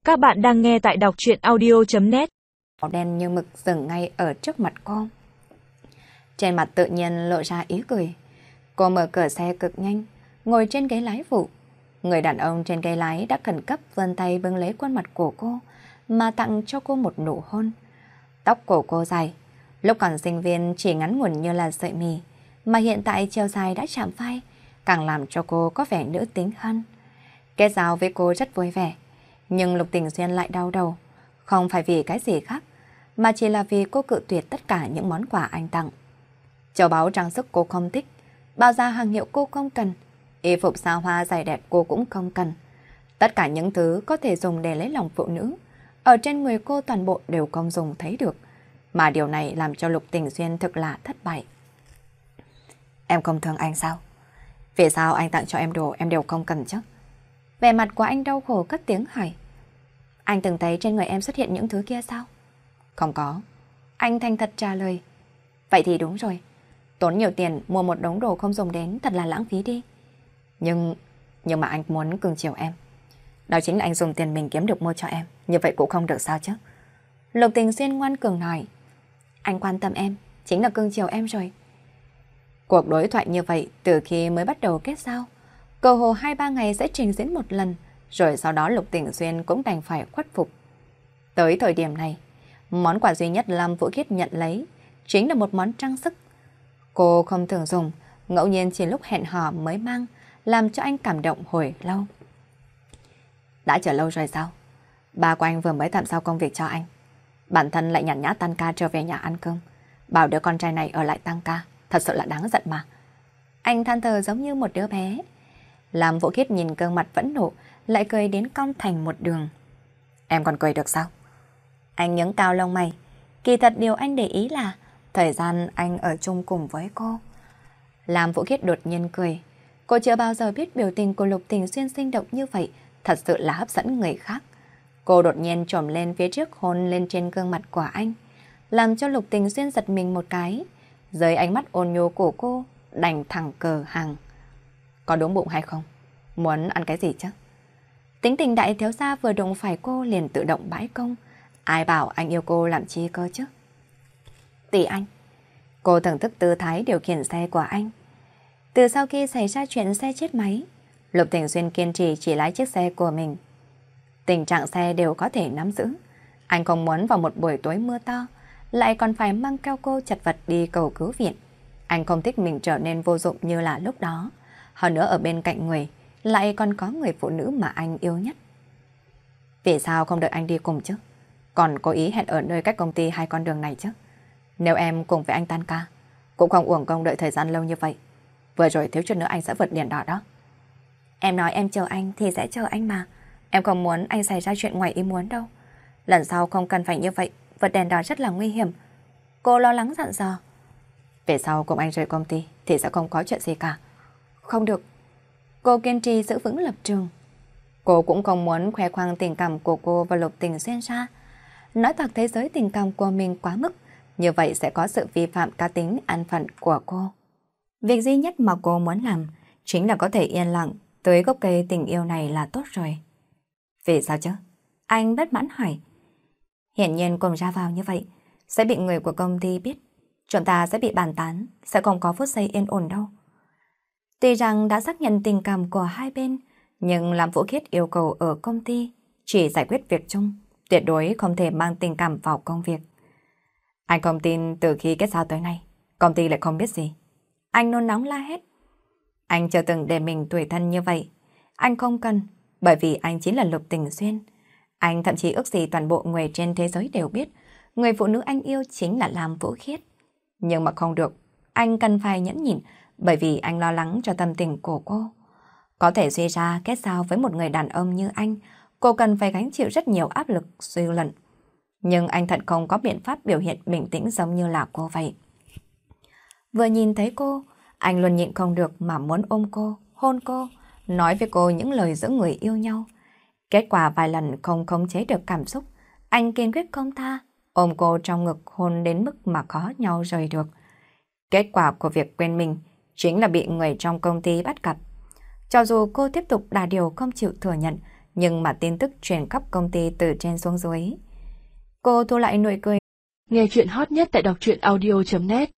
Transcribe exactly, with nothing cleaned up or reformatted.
Các bạn đang nghe tại đọc truyện audio chấm net. Màu đen như mực dừng ngay ở trước mặt cô. Trên mặt tự nhiên lộ ra ý cười. Cô mở cửa xe cực nhanh, ngồi trên ghế lái phụ. Người đàn ông trên ghế lái đã khẩn cấp vươn tay bưng lấy khuôn mặt của cô, mà tặng cho cô một nụ hôn. Tóc của cô dài, lúc còn sinh viên chỉ ngắn ngủn như là sợi mì, mà hiện tại chiều dài đã chạm vai, càng làm cho cô có vẻ nữ tính hơn. Kết giao với cô rất vui vẻ, nhưng Lục Tình Xuyên lại đau đầu. Không phải vì cái gì khác, mà chỉ là vì cô cự tuyệt tất cả những món quà anh tặng. Châu báu trang sức cô không thích, bao da hàng hiệu cô không cần, y phục xa hoa dài đẹp cô cũng không cần. Tất cả những thứ có thể dùng để lấy lòng phụ nữ, ở trên người cô toàn bộ đều không dùng thấy được. Mà điều này làm cho Lục Tình Xuyên thực là thất bại. Em không thương anh sao? Vì sao anh tặng cho em đồ em đều không cần chứ? Vẻ mặt của anh đau khổ cất tiếng hỏi. Anh từng thấy trên người em xuất hiện những thứ kia sao? Không có. Anh thành thật trả lời. Vậy thì đúng rồi. Tốn nhiều tiền mua một đống đồ không dùng đến thật là lãng phí đi. Nhưng, nhưng mà anh muốn cưng chiều em. Đó chính là anh dùng tiền mình kiếm được mua cho em. Như vậy cũng không được sao chứ? Lục Tình Xuyên ngoan cường nói. Anh quan tâm em, chính là cưng chiều em rồi. Cuộc đối thoại như vậy từ khi mới bắt đầu kết giao, cơ hồ hai ba ngày sẽ trình diễn một lần, rồi sau đó Lục Tình Xuyên cũng đành phải khuất phục. Tới thời điểm này, món quà duy nhất Lam Vũ Khiết nhận lấy chính là một món trang sức. Cô không thường dùng, ngẫu nhiên chỉ lúc hẹn hò mới mang, làm cho anh cảm động hồi lâu. Đã chờ lâu rồi sao? Ba của anh vừa mới tạm giao công việc cho anh. Bản thân lại nhàn nhã tan ca trở về nhà ăn cơm, bảo đứa con trai này ở lại tăng ca, thật sự là đáng giận mà. Anh than thở giống như một đứa bé. Lam Vũ Khiết nhìn gương mặt vẫn nộ, lại cười đến cong thành một đường. Em còn cười được sao? Anh nhướng cao lông mày. Kỳ thật điều anh để ý là thời gian anh ở chung cùng với cô. Lam Vũ Khiết đột nhiên cười. Cô chưa bao giờ biết biểu tình của Lục Tình Xuyên sinh động như vậy, thật sự là hấp dẫn người khác. Cô đột nhiên trồm lên phía trước hôn lên trên gương mặt của anh, làm cho Lục Tình Xuyên giật mình một cái. Dưới ánh mắt ôn nhu của cô, đành thẳng cờ hàng. Có đúng bụng hay không? Muốn ăn cái gì chứ? Tính tình đại thiếu gia vừa đụng phải cô liền tự động bãi công. Ai bảo anh yêu cô làm chi cơ chứ? Tỷ anh. Cô thưởng thức tư thái điều khiển xe của anh. Từ sau khi xảy ra chuyện xe chết máy, Lục Tình Xuyên kiên trì chỉ lái chiếc xe của mình. Tình trạng xe đều có thể nắm giữ. Anh không muốn vào một buổi tối mưa to, lại còn phải mang theo cô chật vật đi cầu cứu viện. Anh không thích mình trở nên vô dụng như là lúc đó. Hơn nữa ở bên cạnh người, lại còn có người phụ nữ mà anh yêu nhất. Vì sao không đợi anh đi cùng chứ? Còn cố ý hẹn ở nơi cách công ty hai con đường này chứ? Nếu em cùng với anh tan ca, cũng không uổng công đợi thời gian lâu như vậy. Vừa rồi thiếu chút nữa anh sẽ vượt đèn đỏ đó. Em nói em chờ anh thì sẽ chờ anh mà. Em không muốn anh xảy ra chuyện ngoài ý muốn đâu. Lần sau không cần phải như vậy, vượt đèn đỏ rất là nguy hiểm. Cô lo lắng dặn dò. Về sau cùng anh rời công ty thì sẽ không có chuyện gì cả. Không được. Cô kiên trì giữ vững lập trường. Cô cũng không muốn khoe khoang tình cảm của cô và Lục Tình Xuyên ra. Nói thật thế giới tình cảm của mình quá mức, như vậy sẽ có sự vi phạm cá tính an phận của cô. Việc duy nhất mà cô muốn làm chính là có thể yên lặng tới gốc cây tình yêu này là tốt rồi. Vì sao chứ? Anh bất mãn hỏi. Hiển nhiên cùng ra vào như vậy sẽ bị người của công ty biết. Chúng ta sẽ bị bàn tán, sẽ không có phút giây yên ổn đâu. Tuy rằng đã xác nhận tình cảm của hai bên, nhưng Lam Vũ Khiết yêu cầu ở công ty chỉ giải quyết việc chung, tuyệt đối không thể mang tình cảm vào công việc. Anh không tin từ khi kết giao tới nay, công ty lại không biết gì. Anh nôn nóng la hét. Anh chưa từng để mình tủi thân như vậy. Anh không cần, bởi vì anh chính là Lục Tình Xuyên. Anh thậm chí ước gì toàn bộ người trên thế giới đều biết người phụ nữ anh yêu chính là Lam Vũ Khiết. Nhưng mà không được, anh cần phải nhẫn nhịn, bởi vì anh lo lắng cho tâm tình của cô. Có thể suy ra kết giao với một người đàn ông như anh, cô cần phải gánh chịu rất nhiều áp lực suy luận. Nhưng anh thật không có biện pháp biểu hiện bình tĩnh giống như là cô vậy. Vừa nhìn thấy cô, anh luôn nhịn không được mà muốn ôm cô, hôn cô, nói với cô những lời giữa người yêu nhau. Kết quả vài lần không khống chế được cảm xúc, anh kiên quyết không tha, ôm cô trong ngực hôn đến mức mà khó nhau rời được. Kết quả của việc quên mình chính là bị người trong công ty bắt gặp. Cho dù cô tiếp tục đà điều không chịu thừa nhận, nhưng mà tin tức truyền khắp công ty từ trên xuống dưới. Cô thu lại nụ cười. Nghe chuyện hot nhất tại đọc truyện audio chấm net